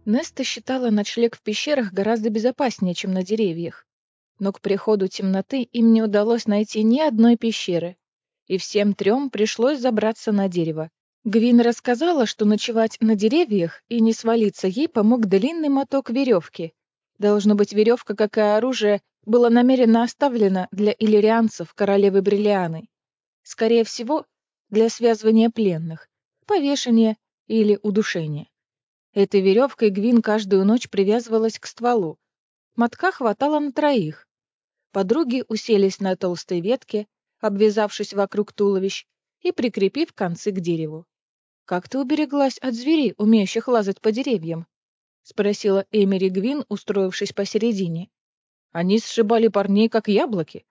Неста считала ночлег в пещерах гораздо безопаснее, чем на деревьях. Но к приходу темноты им не удалось найти ни одной пещеры, и всем трем пришлось забраться на дерево. Гвин рассказала, что ночевать на деревьях и не свалиться ей помог длинный моток веревки. Должно быть, веревка, как и оружие, была намеренно оставлена для иллирианцев королевы Бриллианы. Скорее всего, для связывания пленных, повешения или удушения. Этой веревкой Гвин каждую ночь привязывалась к стволу. Мотка хватало на троих. Подруги уселись на толстой ветке, обвязавшись вокруг туловищ и прикрепив концы к дереву. «Как ты убереглась от зверей, умеющих лазать по деревьям?» — спросила Эмери Гвин, устроившись посередине. «Они сшибали парней, как яблоки».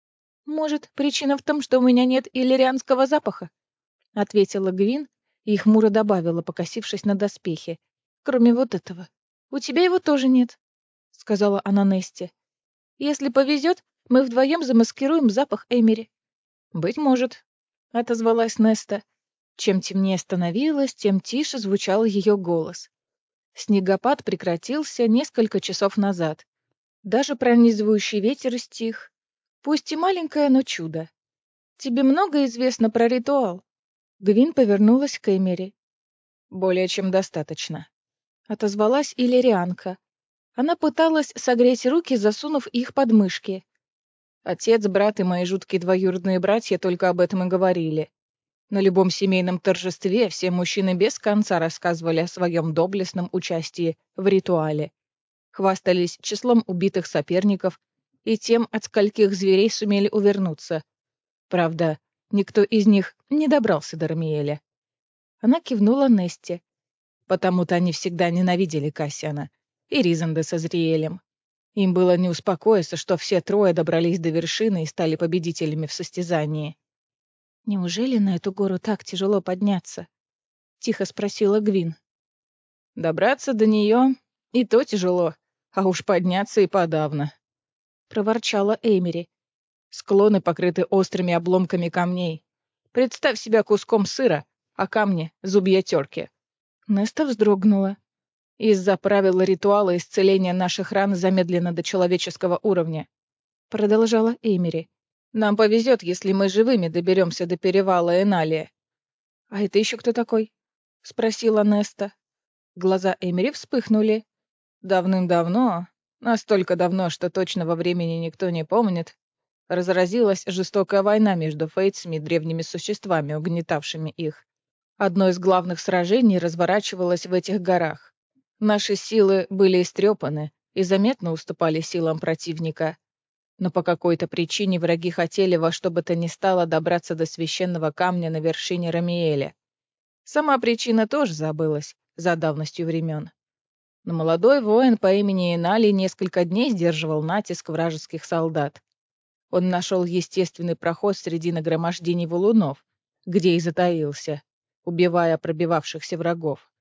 «Может, причина в том, что у меня нет иллирианского запаха?» — ответила Гвин и хмуро добавила, покосившись на доспехи. «Кроме вот этого. У тебя его тоже нет», — сказала она Несте. «Если повезет, мы вдвоем замаскируем запах Эмери». «Быть может», — отозвалась Неста. Чем темнее становилось, тем тише звучал ее голос. Снегопад прекратился несколько часов назад. Даже пронизывающий ветер стих. Пусть и маленькое, но чудо. «Тебе много известно про ритуал?» Гвин повернулась к Эмери. «Более чем достаточно», — отозвалась иллирианка. Она пыталась согреть руки, засунув их под мышки. Отец, брат и мои жуткие двоюродные братья только об этом и говорили. На любом семейном торжестве все мужчины без конца рассказывали о своем доблестном участии в ритуале. Хвастались числом убитых соперников и тем, от скольких зверей сумели увернуться. Правда, никто из них не добрался до Рамиэля. Она кивнула Несте. Потому-то они всегда ненавидели Кассиана и Ризанда со Зриэлем. Им было не успокоиться, что все трое добрались до вершины и стали победителями в состязании. «Неужели на эту гору так тяжело подняться?» — тихо спросила Гвин. «Добраться до нее и то тяжело, а уж подняться и подавно», — проворчала Эмери. «Склоны покрыты острыми обломками камней. Представь себя куском сыра, а камни — зубья терки». Неста вздрогнула. «Из-за правил ритуала исцеление наших ран замедлено до человеческого уровня», — продолжала Эмери. «Нам повезет, если мы живыми доберемся до перевала Эналия». «А это еще кто такой?» — спросила Неста. Глаза Эмери вспыхнули. Давным-давно, настолько давно, что точного времени никто не помнит, разразилась жестокая война между фейтсами и древними существами, угнетавшими их. Одно из главных сражений разворачивалось в этих горах. Наши силы были истрепаны и заметно уступали силам противника. Но по какой-то причине враги хотели во что бы то ни стало добраться до священного камня на вершине Рамиэля. Сама причина тоже забылась за давностью времен. Но молодой воин по имени Инали несколько дней сдерживал натиск вражеских солдат. Он нашел естественный проход среди нагромождений валунов, где и затаился, убивая пробивавшихся врагов.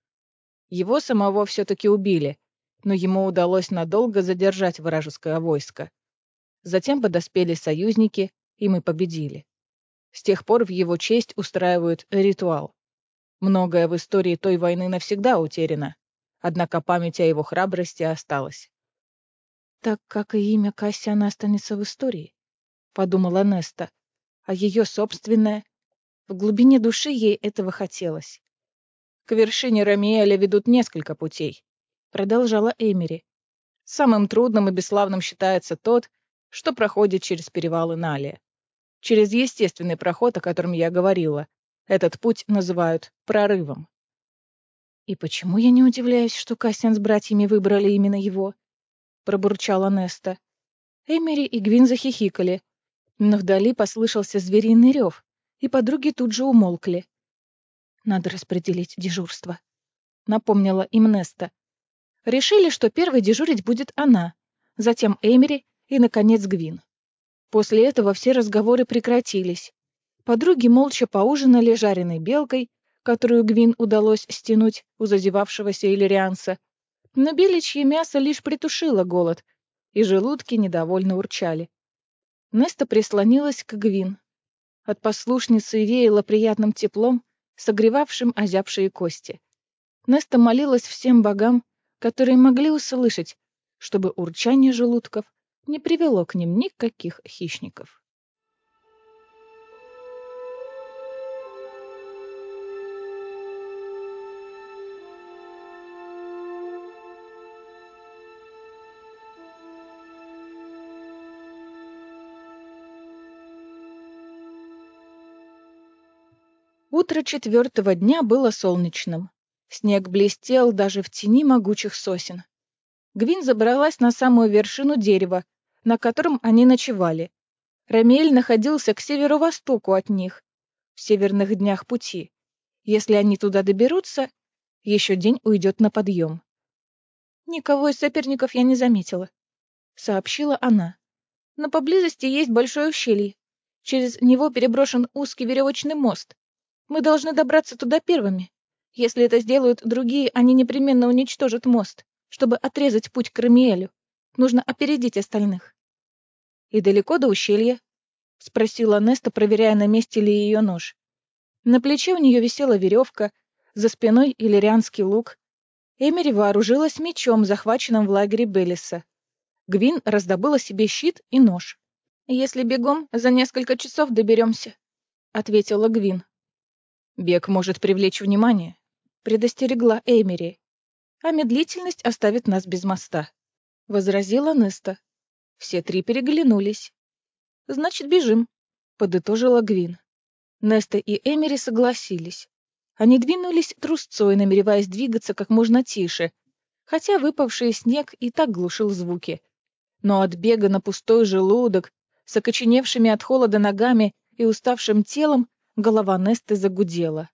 Его самого все-таки убили, но ему удалось надолго задержать вражеское войско. Затем подоспели союзники, и мы победили. С тех пор в его честь устраивают ритуал. Многое в истории той войны навсегда утеряно, однако память о его храбрости осталась. «Так как и имя Кассиана останется в истории», — подумала Неста, а ее собственное. В глубине души ей этого хотелось. «К вершине Рамиэля ведут несколько путей», — продолжала Эмери. «Самым трудным и бесславным считается тот, что проходит через перевал Иналия. Через естественный проход, о котором я говорила. Этот путь называют прорывом». «И почему я не удивляюсь, что Кассиан с братьями выбрали именно его?» — пробурчала Неста. Эмери и Гвин захихикали, но вдали послышался звериный рев, и подруги тут же умолкли. «Надо распределить дежурство», — напомнила им Неста. Решили, что первой дежурить будет она, затем Эмери и, наконец, Гвин. После этого все разговоры прекратились. Подруги молча поужинали жареной белкой, которую Гвин удалось стянуть у зазевавшегося иллирианца, но беличье мясо лишь притушило голод, и желудки недовольно урчали. Неста прислонилась к Гвин. От послушницы веяло приятным теплом, согревавшим озябшие кости. Неста молилась всем богам, которые могли услышать, чтобы урчание желудков не привело к ним никаких хищников. Утро 4-го дня было солнечным. Снег блестел даже в тени могучих сосен. Гвин забралась на самую вершину дерева, на котором они ночевали. Рамиэль находился к северо-востоку от них, в северных днях пути. Если они туда доберутся, еще день уйдет на подъем. «Никого из соперников я не заметила», — сообщила она. «Но поблизости есть большое ущелье. Через него переброшен узкий веревочный мост. Мы должны добраться туда первыми. Если это сделают другие, они непременно уничтожат мост, чтобы отрезать путь к Рамиэлю. Нужно опередить остальных». «И далеко до ущелья?» — спросила Неста, проверяя, на месте ли ее нож. На плече у нее висела веревка, за спиной иллирианский лук. Эмери вооружилась мечом, захваченным в лагере Беллиса. Гвин раздобыла себе щит и нож. «Если бегом, за несколько часов доберемся», — ответила Гвин. «Бег может привлечь внимание», — предостерегла Эмери. «А медлительность оставит нас без моста», — возразила Неста. Все три переглянулись. «Значит, бежим», — подытожила Гвин. Неста и Эмери согласились. Они двинулись трусцой, намереваясь двигаться как можно тише, хотя выпавший снег и так глушил звуки. Но от бега на пустой желудок, с окоченевшими от холода ногами и уставшим телом, голова Несты загудела.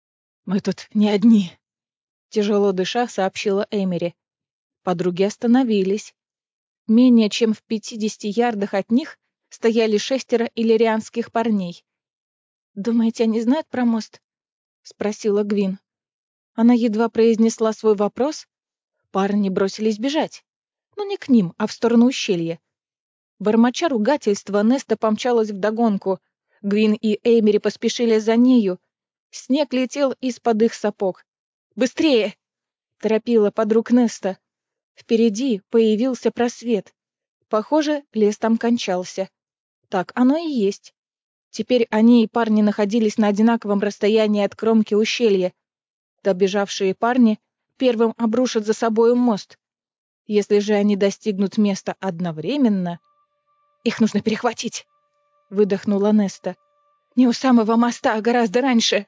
«Мы тут не одни», — тяжело дыша сообщила Эмери. Подруги остановились. Менее чем в 50 ярдах от них стояли 6 иллирианских парней. «Думаете, они знают про мост?» — спросила Гвин. Она едва произнесла свой вопрос. Парни бросились бежать. Но не к ним, а в сторону ущелья. Бормоча ругательства, Неста помчалась вдогонку. Гвин и Эймери поспешили за нею. Снег летел из-под их сапог. «Быстрее!» — торопила подруг Неста. Впереди появился просвет. Похоже, лес там кончался. Так оно и есть. Теперь они и парни находились на одинаковом расстоянии от кромки ущелья. Добежавшие парни первым обрушат за собою мост. Если же они достигнут места одновременно... «Их нужно перехватить!» — выдохнула Неста. «Не у самого моста, а гораздо раньше!»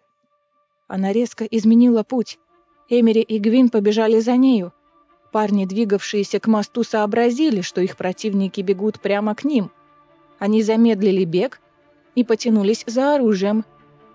Она резко изменила путь. Эмери и Гвин побежали за нею. Парни, двигавшиеся к мосту, сообразили, что их противники бегут прямо к ним. Они замедлили бег и потянулись за оружием.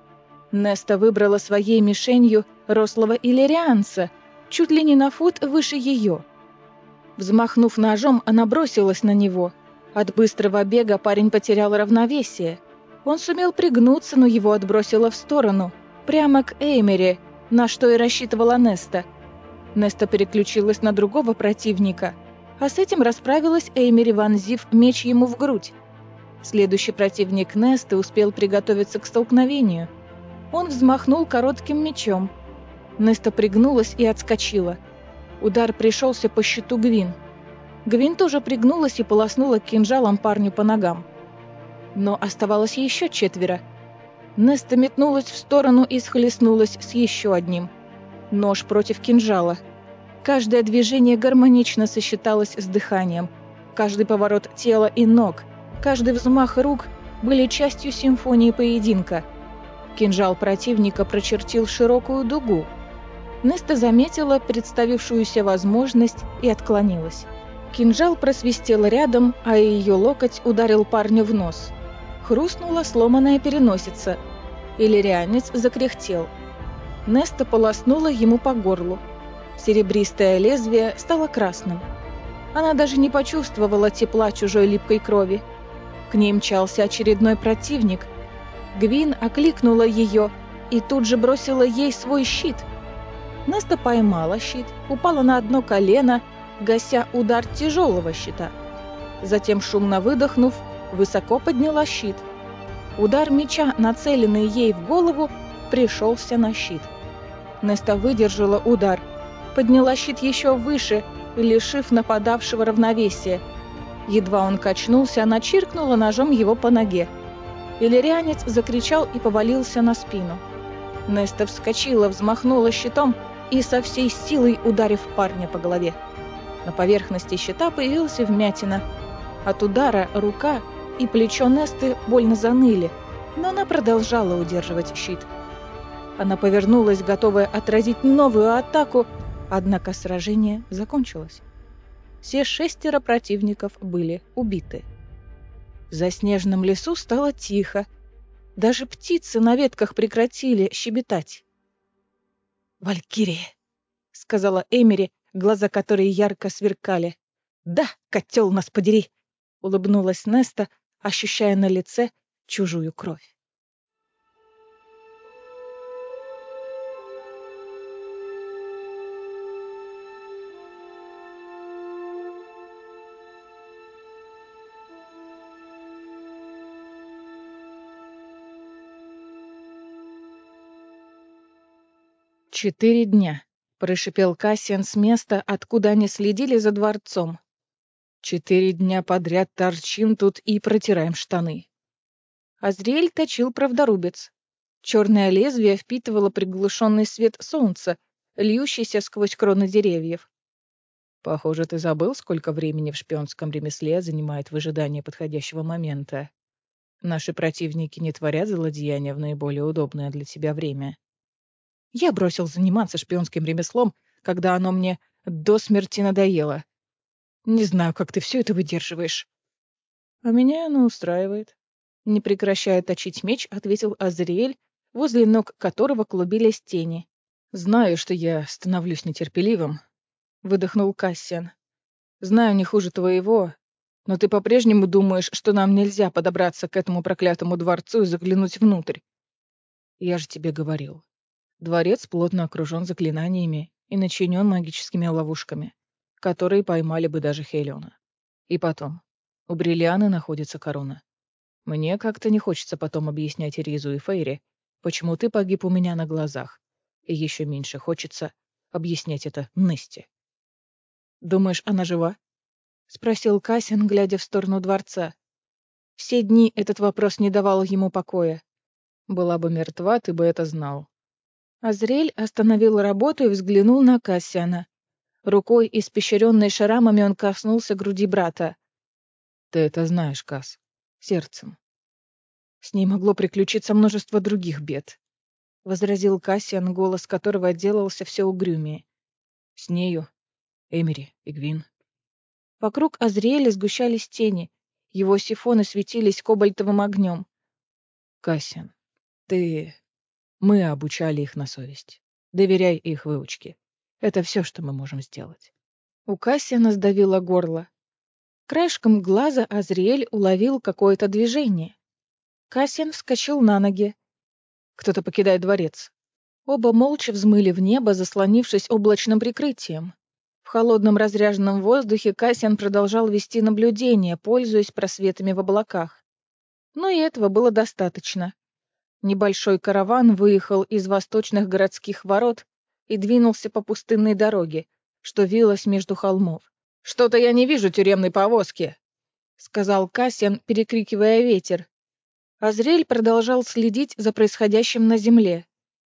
Неста выбрала своей мишенью рослого иллирианца, чуть ли не на фут выше ее. Взмахнув ножом, она бросилась на него. От быстрого бега парень потерял равновесие. Он сумел пригнуться, но его отбросило в сторону, прямо к Эймери, на что и рассчитывала Неста. Неста переключилась на другого противника, а с этим расправилась Эймери, вонзив меч ему в грудь. Следующий противник Несты успел приготовиться к столкновению. Он взмахнул коротким мечом. Неста пригнулась и отскочила. Удар пришелся по щиту Гвин. Гвин тоже пригнулась и полоснула кинжалом парню по ногам. Но оставалось еще 4. Неста метнулась в сторону и схлестнулась с еще одним. Нож против кинжала. Каждое движение гармонично сочеталось с дыханием. Каждый поворот тела и ног, каждый взмах рук были частью симфонии поединка. Кинжал противника прочертил широкую дугу. Неста заметила представившуюся возможность и отклонилась. Кинжал просвистел рядом, а ее локоть ударил парню в нос. Хрустнула сломанная переносица. Иллирианец закряхтел. Неста полоснула ему по горлу. Серебристое лезвие стало красным. Она даже не почувствовала тепла чужой липкой крови. К ней мчался очередной противник. Гвин окликнула ее и тут же бросила ей свой щит. Неста поймала щит, упала на одно колено, гася удар тяжелого щита. Затем, шумно выдохнув, высоко подняла щит. Удар меча, нацеленный ей в голову, пришелся на щит. Неста выдержала удар, подняла щит еще выше, лишив нападавшего равновесия. Едва он качнулся, она чиркнула ножом его по ноге. Иллирианец закричал и повалился на спину. Неста вскочила, взмахнула щитом и со всей силой ударив парня по голове. На поверхности щита появилась вмятина. От удара рука и плечо Несты больно заныли, но она продолжала удерживать щит. Она повернулась, готовая отразить новую атаку, однако сражение закончилось. Все 6 противников были убиты. В заснеженном лесу стало тихо. Даже птицы на ветках прекратили щебетать. «Валькирия!» — сказала Эмери, глаза которой ярко сверкали. «Да, котел нас подери!» — улыбнулась Неста, ощущая на лице чужую кровь. «4 дня», — прошипел Кассиан с места, откуда они следили за дворцом. 4 дня подряд торчим тут и протираем штаны. Азриэль точил правдорубец. Черное лезвие впитывало приглушенный свет солнца, льющийся сквозь кроны деревьев. Похоже, ты забыл, сколько времени в шпионском ремесле занимает выжидание подходящего момента. Наши противники не творят злодеяния в наиболее удобное для тебя время. Я бросил заниматься шпионским ремеслом, когда оно мне до смерти надоело. Не знаю, как ты все это выдерживаешь. А меня оно устраивает. Не прекращая точить меч, ответил Азриэль, возле ног которого клубились тени. Знаю, что я становлюсь нетерпеливым, выдохнул Кассиан. Знаю, не хуже твоего, но ты по-прежнему думаешь, что нам нельзя подобраться к этому проклятому дворцу и заглянуть внутрь. Я же тебе говорил. Дворец плотно окружен заклинаниями и начинен магическими ловушками, которые поймали бы даже Хелиона. И потом, у Бриллианы находится корона. Мне как-то не хочется потом объяснять Ризу и Фейре, почему ты погиб у меня на глазах. И еще меньше хочется объяснять это Несте. «Думаешь, она жива?» — спросил Кассиан, глядя в сторону дворца. Все дни этот вопрос не давал ему покоя. «Была бы мертва, ты бы это знал». Азриэль остановил работу и взглянул на Кассиана. Рукой, испещренной шрамами, он коснулся груди брата. «Ты это знаешь, Касс. Сердцем. С ней могло приключиться множество других бед», — возразил Кассиан, голос которого отделался все угрюмее. «С нею, Эмери и Гвин». Вокруг Азриэля сгущались тени. Его сифоны светились кобальтовым огнем. «Кассиан, ты... Мы обучали их на совесть. Доверяй их выучке. Это все, что мы можем сделать». У Кассиана сдавило горло. Краешком глаза Азриэль уловил какое-то движение. Кассиан вскочил на ноги. Кто-то покидает дворец. Оба молча взмыли в небо, заслонившись облачным прикрытием. В холодном разряженном воздухе Кассиан продолжал вести наблюдение, пользуясь просветами в облаках. Но и этого было достаточно. Небольшой караван выехал из восточных городских ворот и двинулся по пустынной дороге, что вилась между холмов. «Что-то я не вижу тюремной повозки», — сказал Кассиан, перекрикивая ветер. Азриэль продолжал следить за происходящим на земле.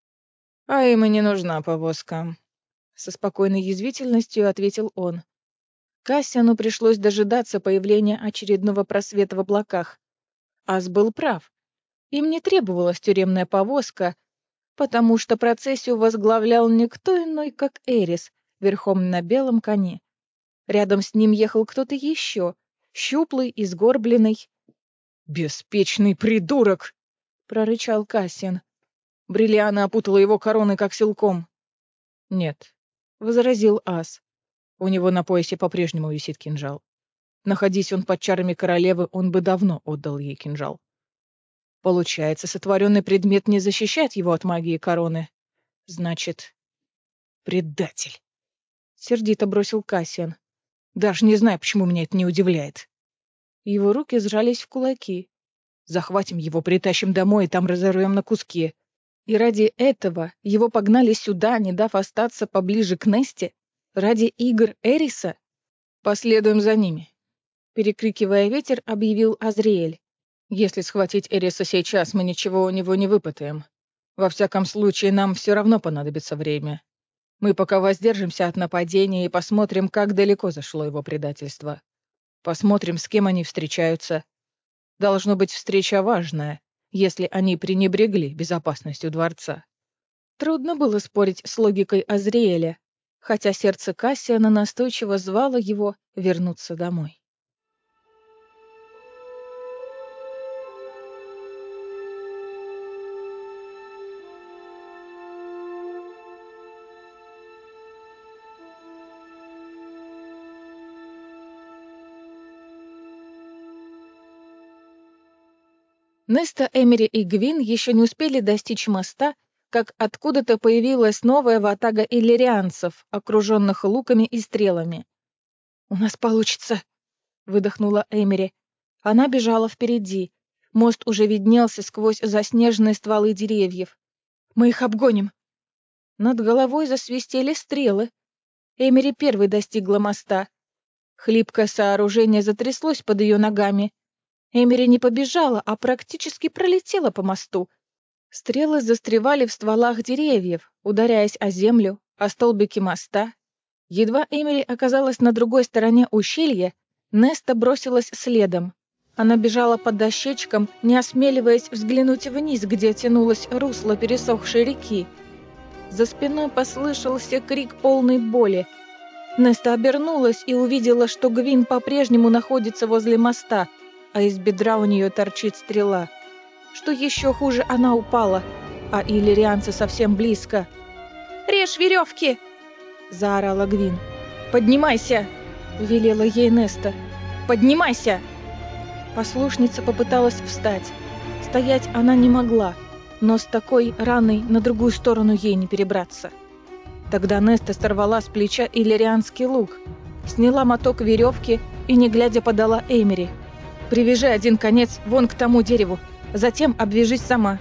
«А им и не нужна повозка», — со спокойной язвительностью ответил он. Кассиану пришлось дожидаться появления очередного просвета в облаках. Аз был прав. Им не требовалась тюремная повозка, потому что процессию возглавлял никто иной, как Эрис, верхом на белом коне. Рядом с ним ехал кто-то еще, щуплый и сгорбленный. «Беспечный придурок!» — прорычал Кассиан. Бриллиана опутала его короной, как силком. «Нет», — возразил Ас. «У него на поясе по-прежнему висит кинжал. Находись он под чарами королевы, он бы давно отдал ей кинжал. Получается, сотворенный предмет не защищает его от магии короны. Значит, предатель», — сердито бросил Кассиан. «Даже не знаю, почему меня это не удивляет». Его руки сжались в кулаки. «Захватим его, притащим домой и там разорвем на куски». И ради этого его погнали сюда, не дав остаться поближе к Несте. Ради игр Эриса? Последуем за ними. Перекрикивая ветер, объявил Азриэль. Если схватить Эриса сейчас, мы ничего у него не выпытаем. Во всяком случае, нам все равно понадобится время. Мы пока воздержимся от нападения и посмотрим, как далеко зашло его предательство. Посмотрим, с кем они встречаются. Должно быть встреча важная, если они пренебрегли безопасностью дворца. Трудно было спорить с логикой Азриэля, хотя сердце Кассиана настойчиво звало его вернуться домой. Неста, Эмери и Гвин еще не успели достичь моста, как откуда-то появилась новая ватага иллирианцев, окруженных луками и стрелами. «У нас получится!» — выдохнула Эмери. Она бежала впереди. Мост уже виднелся сквозь заснеженные стволы деревьев. «Мы их обгоним!» Над головой засвистели стрелы. Эмери первой достигла моста. Хлипкое сооружение затряслось под ее ногами. Эмери не побежала, а практически пролетела по мосту. Стрелы застревали в стволах деревьев, ударяясь о землю, о столбики моста. Едва Эмери оказалась на другой стороне ущелья, Неста бросилась следом. Она бежала по дощечкам, не осмеливаясь взглянуть вниз, где тянулось русло пересохшей реки. За спиной послышался крик полной боли. Неста обернулась и увидела, что Гвин по-прежнему находится возле моста, а из бедра у нее торчит стрела. Что еще хуже, она упала, а иллирианцы совсем близко. «Режь веревки!» — заорала Гвин. «Поднимайся!» — велела ей Неста. «Поднимайся!» Послушница попыталась встать. Стоять она не могла, но с такой раной на другую сторону ей не перебраться. Тогда Неста сорвала с плеча иллирианский лук, сняла моток веревки и, не глядя, подала Эмери. «Привяжи один конец вон к тому дереву, затем обвяжись сама».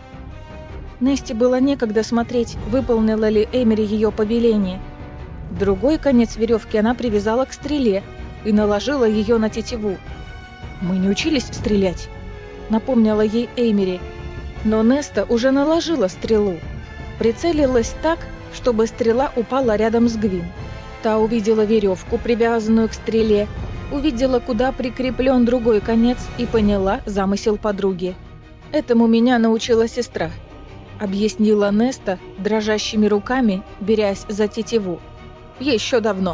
Несте было некогда смотреть, выполнила ли Эмери ее повеление. Другой конец веревки она привязала к стреле и наложила ее на тетиву. «Мы не учились стрелять», — напомнила ей Эмери. Но Неста уже наложила стрелу. Прицелилась так, чтобы стрела упала рядом с Гвин. Та увидела веревку, привязанную к стреле, увидела, куда прикреплен другой конец, и поняла замысел подруги. «Этому меня научила сестра», — объяснила Неста дрожащими руками, берясь за тетиву. «Еще давно».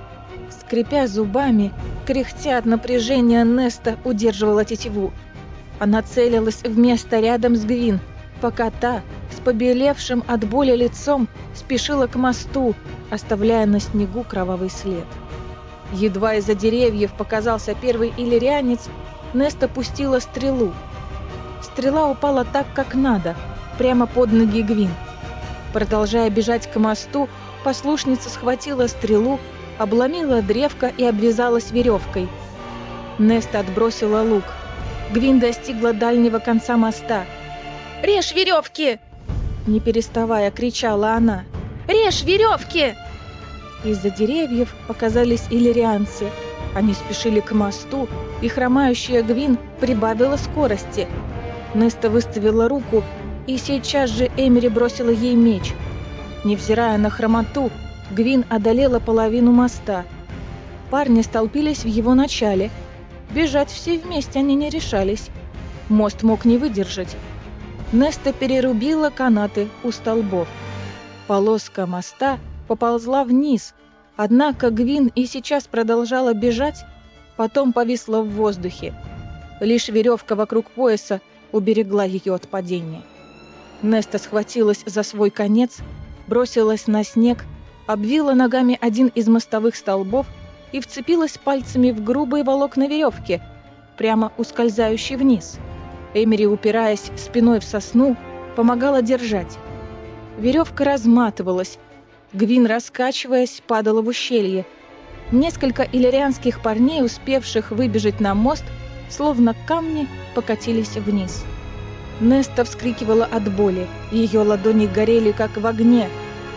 Скрипя зубами, кряхтя от напряжения, Неста удерживала тетиву. Она целилась в место рядом с Гвин, пока та, с побелевшим от боли лицом, спешила к мосту, оставляя на снегу кровавый след. Едва из-за деревьев показался первый иллирианец, Неста пустила стрелу. Стрела упала так, как надо, прямо под ноги Гвин. Продолжая бежать к мосту, послушница схватила стрелу, обломила древко и обвязалась веревкой. Неста отбросила лук. Гвин достигла дальнего конца моста. «Режь веревки!» Не переставая, кричала она. «Режь веревки!» Из-за деревьев показались иллирианцы. Они спешили к мосту, и хромающая Гвин прибавила скорости. Неста выставила руку, и сейчас же Эмери бросила ей меч. Невзирая на хромоту, Гвин одолела половину моста. Парни столпились в его начале. Бежать все вместе они не решались. Мост мог не выдержать. Неста перерубила канаты у столбов. Полоска моста поползла вниз, однако Гвин и сейчас продолжала бежать, потом повисла в воздухе. Лишь веревка вокруг пояса уберегла ее от падения. Неста схватилась за свой конец, бросилась на снег, обвила ногами один из мостовых столбов и вцепилась пальцами в грубые волокна веревки, прямо ускользающие вниз. Эмери, упираясь спиной в сосну, помогала держать. Веревка разматывалась. Гвин, раскачиваясь, падала в ущелье. Несколько иллирианских парней, успевших выбежать на мост, словно камни, покатились вниз. Неста вскрикивала от боли. Ее ладони горели, как в огне.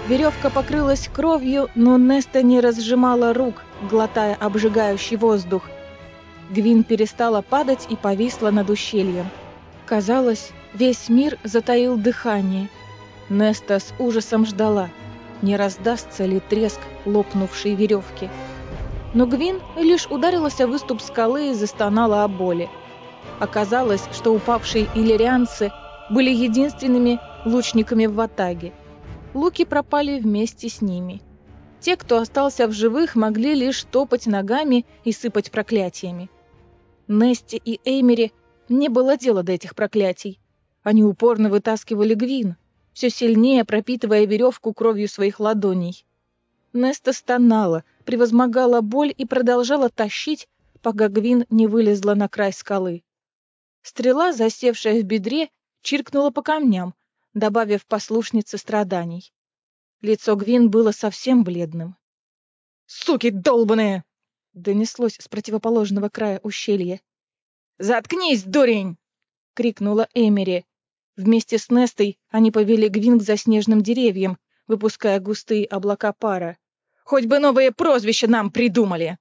Веревка покрылась кровью, но Неста не разжимала рук, глотая обжигающий воздух. Гвин перестала падать и повисла над ущельем. Казалось, весь мир затаил дыхание. Неста с ужасом ждала, не раздастся ли треск лопнувшей веревки. Но Гвин лишь ударилась о выступ скалы и застонала о боли. Оказалось, что упавшие иллирианцы были единственными лучниками в ватаге. Луки пропали вместе с ними. Те, кто остался в живых, могли лишь топать ногами и сыпать проклятиями. Несте и Эймери не было дела до этих проклятий. Они упорно вытаскивали Гвин, все сильнее пропитывая веревку кровью своих ладоней. Неста стонала, превозмогала боль и продолжала тащить, пока Гвин не вылезла на край скалы. Стрела, засевшая в бедре, чиркнула по камням, добавив послушнице страданий. Лицо Гвин было совсем бледным. «Суки долбаные!» — донеслось с противоположного края ущелья. «Заткнись, дурень!» — крикнула Эмери. Вместе с Нестой они повели Гвин к заснеженным деревьям, выпуская густые облака пара. «Хоть бы новые прозвища нам придумали!»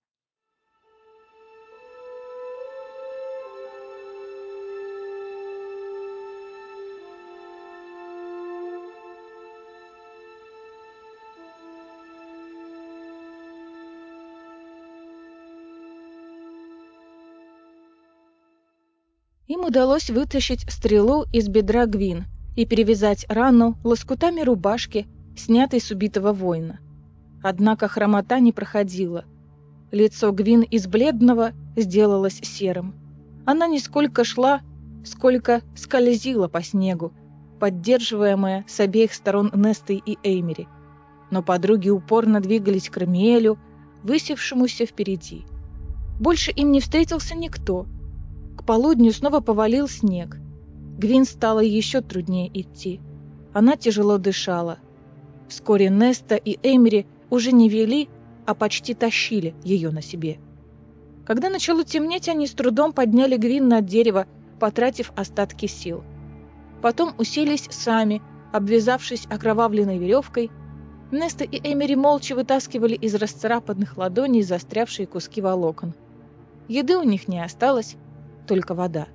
Им удалось вытащить стрелу из бедра Гвин и перевязать рану лоскутами рубашки, снятой с убитого воина. Однако хромота не проходила. Лицо Гвин из бледного сделалось серым. Она не сколько шла, сколько скользила по снегу, поддерживаемая с обеих сторон Нестой и Эймери. Но подруги упорно двигались к Рамиэлю, высевшемуся впереди. Больше им не встретился никто. К полудню снова повалил снег. Гвин стало еще труднее идти. Она тяжело дышала. Вскоре Неста и Эймери уже не вели, а почти тащили ее на себе. Когда начало темнеть, они с трудом подняли Гвин над дерево, потратив остатки сил. Потом уселись сами, обвязавшись окровавленной веревкой. Неста и Эмери молча вытаскивали из расцарапанных ладоней застрявшие куски волокон. Еды у них не осталось, только вода.